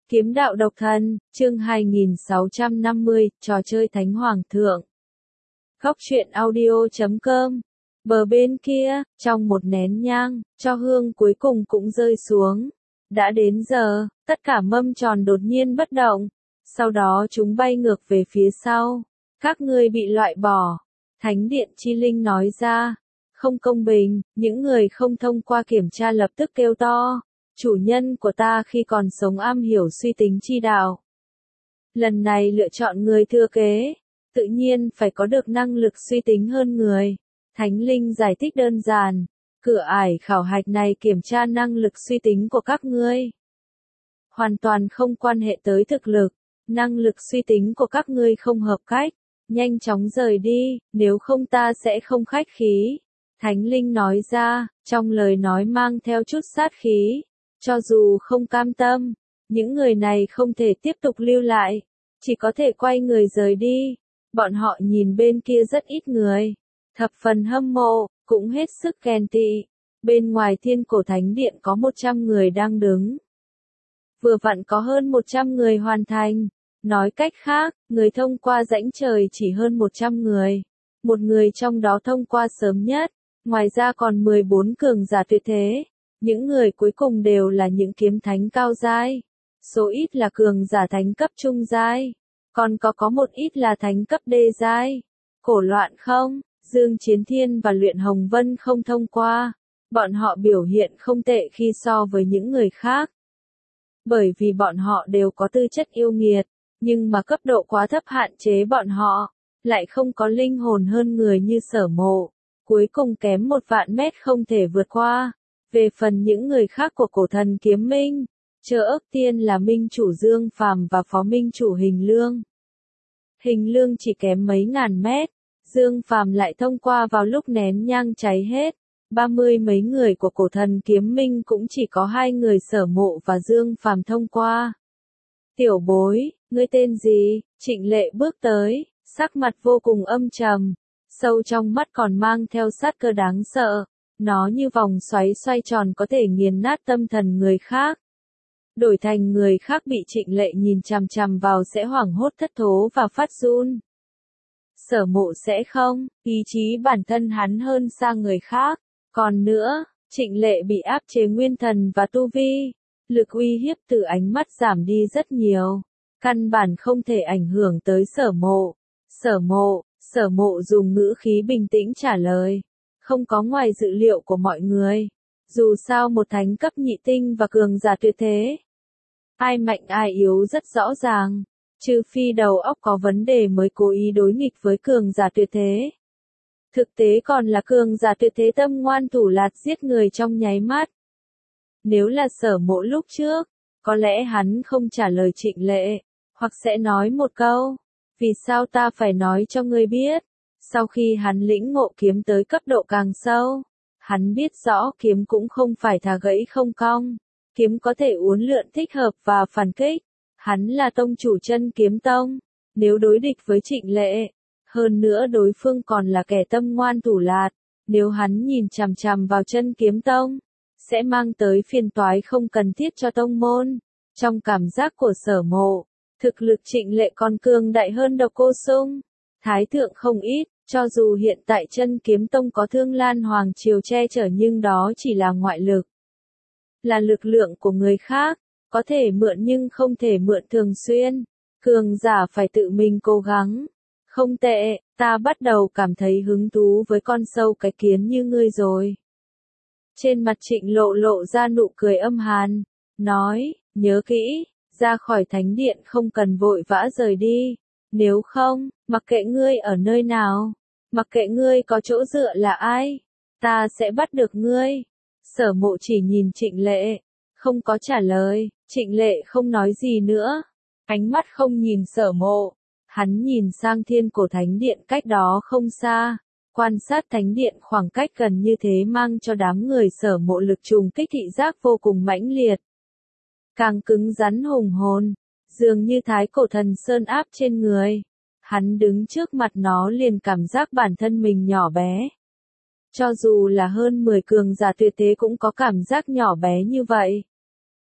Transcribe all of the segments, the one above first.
Kiếm đạo độc thân, chương 2650, trò chơi Thánh Hoàng thượng. Góc truyện audio.com. Bờ bên kia, trong một nén nhang, cho hương cuối cùng cũng rơi xuống. Đã đến giờ, tất cả mâm tròn đột nhiên bất động. Sau đó chúng bay ngược về phía sau. Các ngươi bị loại bỏ. Thánh điện chi linh nói ra. Không công bình, những người không thông qua kiểm tra lập tức kêu to. Chủ nhân của ta khi còn sống am hiểu suy tính chi đạo. Lần này lựa chọn người thừa kế, tự nhiên phải có được năng lực suy tính hơn người. Thánh linh giải thích đơn giản, cửa ải khảo hạch này kiểm tra năng lực suy tính của các ngươi. Hoàn toàn không quan hệ tới thực lực, năng lực suy tính của các ngươi không hợp cách, nhanh chóng rời đi, nếu không ta sẽ không khách khí. Thánh linh nói ra, trong lời nói mang theo chút sát khí. Cho dù không cam tâm, những người này không thể tiếp tục lưu lại, chỉ có thể quay người rời đi. Bọn họ nhìn bên kia rất ít người, thập phần hâm mộ, cũng hết sức ghen tị. Bên ngoài Thiên Cổ Thánh Điện có 100 người đang đứng. Vừa vặn có hơn 100 người hoàn thành. Nói cách khác, người thông qua rãnh trời chỉ hơn 100 người. Một người trong đó thông qua sớm nhất, ngoài ra còn 14 cường giả tuyệt thế. Những người cuối cùng đều là những kiếm thánh cao giai, số ít là cường giả thánh cấp trung giai, còn có một ít là thánh cấp đê giai. Cổ loạn không, Dương Chiến Thiên và Luyện Hồng Vân không thông qua, bọn họ biểu hiện không tệ khi so với những người khác. Bởi vì bọn họ đều có tư chất yêu nghiệt, nhưng mà cấp độ quá thấp hạn chế bọn họ, lại không có linh hồn hơn người như Sở Mộ, cuối cùng kém 1 vạn mét không thể vượt qua. Về phần những người khác của cổ thần kiếm minh, Chơ Ức Tiên là minh chủ Dương Phàm và phó minh chủ Hình Lương. Hình Lương chỉ kém mấy ngàn mét, Dương Phàm lại thông qua vào lúc nén nhang cháy hết. 30 mấy người của cổ thần kiếm minh cũng chỉ có 2 người Sở Mộ và Dương Phàm thông qua. Tiểu bối, ngươi tên gì? Trịnh Lệ bước tới, sắc mặt vô cùng âm trầm, sâu trong mắt còn mang theo sát cơ đáng sợ. Nó như vòng xoáy xoay tròn có thể nghiền nát tâm thần người khác. Đổi thành người khác bị Trịnh Lệ nhìn chằm chằm vào sẽ hoảng hốt thất thố và phát run. Sở Mộ sẽ không, ý chí bản thân hắn hơn xa người khác. Còn nữa, Trịnh Lệ bị áp chế nguyên thần và tu vi. Lực uy hiếp từ ánh mắt giảm đi rất nhiều. Căn bản không thể ảnh hưởng tới Sở Mộ. Sở Mộ dùng ngữ khí bình tĩnh trả lời. Không có ngoài dự liệu của mọi người. Dù sao một thánh cấp nhị tinh và cường giả tuyệt thế. Ai mạnh ai yếu rất rõ ràng. Trừ phi đầu óc có vấn đề mới cố ý đối nghịch với cường giả tuyệt thế. Thực tế còn là cường giả tuyệt thế tâm ngoan thủ lạt giết người trong nháy mắt. Nếu là Sở Mộ lúc trước, có lẽ hắn không trả lời Trịnh Lệ, hoặc sẽ nói một câu. Vì sao ta phải nói cho ngươi biết? Sau khi hắn lĩnh ngộ kiếm tới cấp độ càng sâu, hắn biết rõ kiếm cũng không phải thà gãy không cong, kiếm có thể uốn lượn thích hợp và phản kích. Hắn là tông chủ Chân Kiếm Tông, nếu đối địch với Trịnh Lệ, hơn nữa đối phương còn là kẻ tâm ngoan thủ lạt, nếu hắn nhìn chằm chằm vào Chân Kiếm Tông, sẽ mang tới phiền toái không cần thiết cho tông môn. Trong cảm giác của Sở Mộ, thực lực Trịnh Lệ còn cường đại hơn Độc Cô Sung, Thái thượng không ít. Cho dù hiện tại Chân Kiếm Tông có Thương Lan Hoàng Triều che chở nhưng đó chỉ là ngoại lực. Là lực lượng của người khác, có thể mượn nhưng không thể mượn thường xuyên. Cường giả phải tự mình cố gắng. Không tệ, ta bắt đầu cảm thấy hứng thú với con sâu cái kiến như ngươi rồi. Trên mặt Trịnh lộ ra nụ cười âm hàn, nói, nhớ kỹ, ra khỏi thánh điện không cần vội vã rời đi. Nếu không, mặc kệ ngươi ở nơi nào, mặc kệ ngươi có chỗ dựa là ai, ta sẽ bắt được ngươi. Sở Mộ chỉ nhìn Trịnh Lệ, không có trả lời. Trịnh Lệ không nói gì nữa, ánh mắt không nhìn Sở Mộ, hắn nhìn sang Thiên Cổ Thánh Điện cách đó không xa, quan sát thánh điện khoảng cách gần như thế mang cho đám người Sở Mộ lực trùng kích thị giác vô cùng mãnh liệt. Càng cứng rắn hùng hồn, dường như thái cổ thần sơn áp trên người. Hắn đứng trước mặt nó liền cảm giác bản thân mình nhỏ bé. Cho dù là hơn 10 cường giả tuyệt thế cũng có cảm giác nhỏ bé như vậy.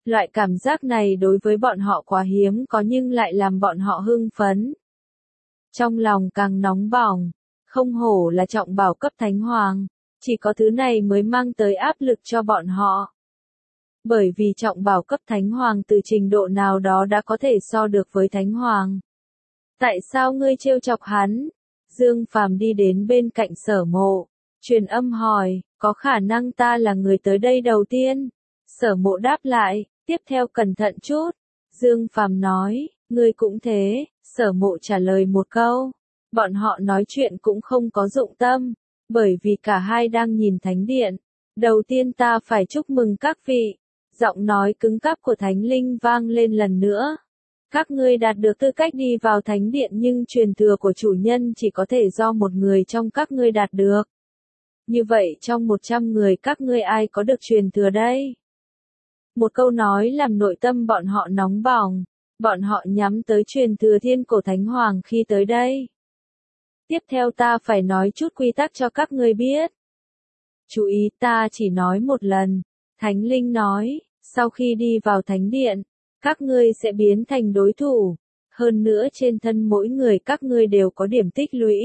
Loại cảm giác này đối với bọn họ quá hiếm có nhưng lại làm bọn họ hưng phấn. Trong lòng càng nóng bỏng, không hổ là trọng bảo cấp thánh hoàng, chỉ có thứ này mới mang tới áp lực cho bọn họ. Bởi vì trọng bảo cấp thánh hoàng từ trình độ nào đó đã có thể so được với thánh hoàng. Tại sao ngươi trêu chọc hắn? Dương Phàm đi đến bên cạnh Sở Mộ, truyền âm hỏi, có khả năng ta là người tới đây đầu tiên? Sở Mộ đáp lại, tiếp theo cẩn thận chút. Dương Phàm nói, ngươi cũng thế. Sở Mộ trả lời một câu. Bọn họ nói chuyện cũng không có dụng tâm, bởi vì cả hai đang nhìn thánh điện. Đầu tiên ta phải chúc mừng các vị. Giọng nói cứng cáp của Thánh Linh vang lên lần nữa. Các ngươi đạt được tư cách đi vào thánh điện nhưng truyền thừa của chủ nhân chỉ có thể do một người trong các ngươi đạt được. Như vậy trong 100 người các ngươi ai có được truyền thừa đây? Một câu nói làm nội tâm bọn họ nóng bỏng. Bọn họ nhắm tới truyền thừa thiên cổ thánh hoàng khi tới đây. Tiếp theo ta phải nói chút quy tắc cho các ngươi biết. Chú ý ta chỉ nói một lần. Thánh Linh nói, sau khi đi vào thánh điện, các ngươi sẽ biến thành đối thủ. Hơn nữa trên thân mỗi người các ngươi đều có điểm tích lũy.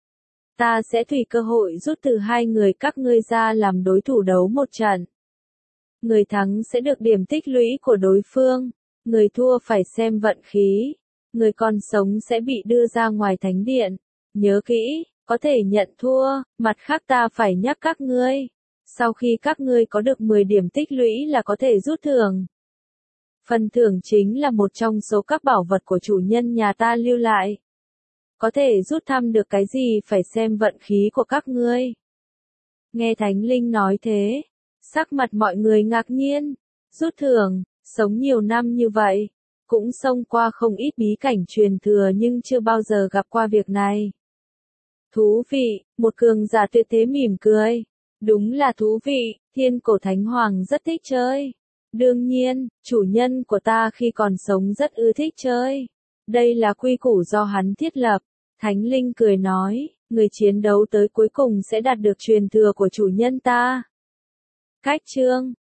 Ta sẽ tùy cơ hội rút từ hai người các ngươi ra làm đối thủ đấu một trận. Người thắng sẽ được điểm tích lũy của đối phương. Người thua phải xem vận khí. Người còn sống sẽ bị đưa ra ngoài thánh điện. Nhớ kỹ, có thể nhận thua, mặt khác ta phải nhắc các ngươi. Sau khi các ngươi có được 10 điểm tích lũy là có thể rút thưởng. Phần thưởng chính là một trong số các bảo vật của chủ nhân nhà ta lưu lại. Có thể rút thăm được cái gì phải xem vận khí của các ngươi. Nghe Thánh Linh nói thế, sắc mặt mọi người ngạc nhiên. Rút thưởng, sống nhiều năm như vậy, cũng xông qua không ít bí cảnh truyền thừa nhưng chưa bao giờ gặp qua việc này. Thú vị, một cường giả tuyệt thế mỉm cười. Đúng là thú vị, thiên cổ thánh hoàng rất thích chơi. Đương nhiên, chủ nhân của ta khi còn sống rất ưa thích chơi. Đây là quy củ do hắn thiết lập. Thánh Linh cười nói, người chiến đấu tới cuối cùng sẽ đạt được truyền thừa của chủ nhân ta. Cách chương